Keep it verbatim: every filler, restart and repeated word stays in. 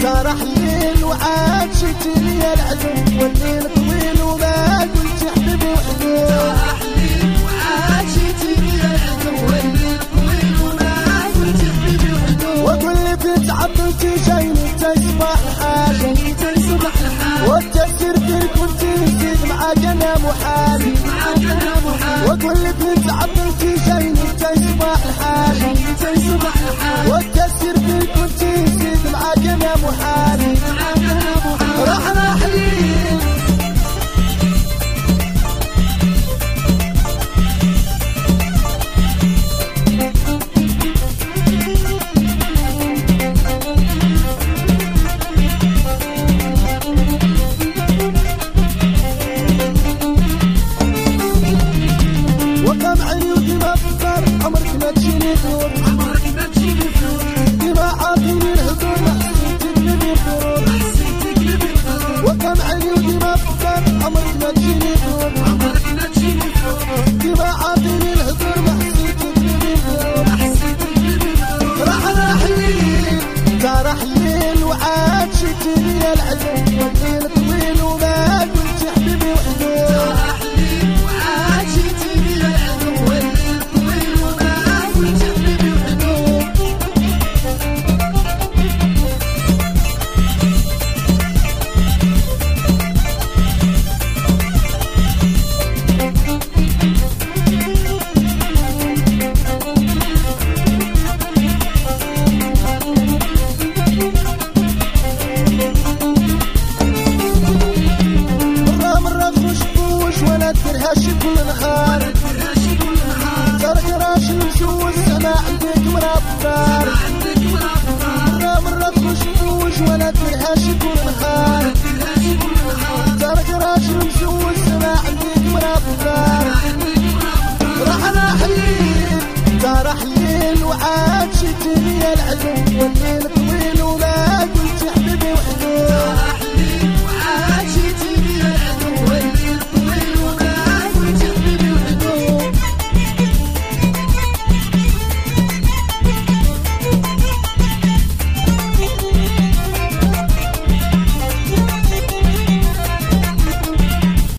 راح الليل وعاد شتني يا العدو والليل طويل وما قلت حبيبي وحدو راح الليل وعاد شتني يا العدو والليل طويل وما قلت حبيبي وحدو واقول لك تعبت جايني تصبح الحال تصبح الحال والتأثير فيك كنت نسيت معاك انا محال معاك انا محال واقول لك تعبت جايني تصبح الحال تصبح الحال والتأثير فيك كنت نسيت معاك انا محال معاك انا محال راح راح لي وكم عيوني ما فكر عمرك ما تجيني فور عمرك ما تجيني فور ديما عاطيني الهدوء ما حسيت تقلبي الفرور حسيت تقلبي الفور وكم عيوني ما فكر عمرك ما تجيني فور عمرك ما تجيني فور ديما عاطيني الهدوء ما حسيت تقلبي الفرور حسيت تقلبي الفور راح راح الليل تا راح الليل وعاد شتني يا العدو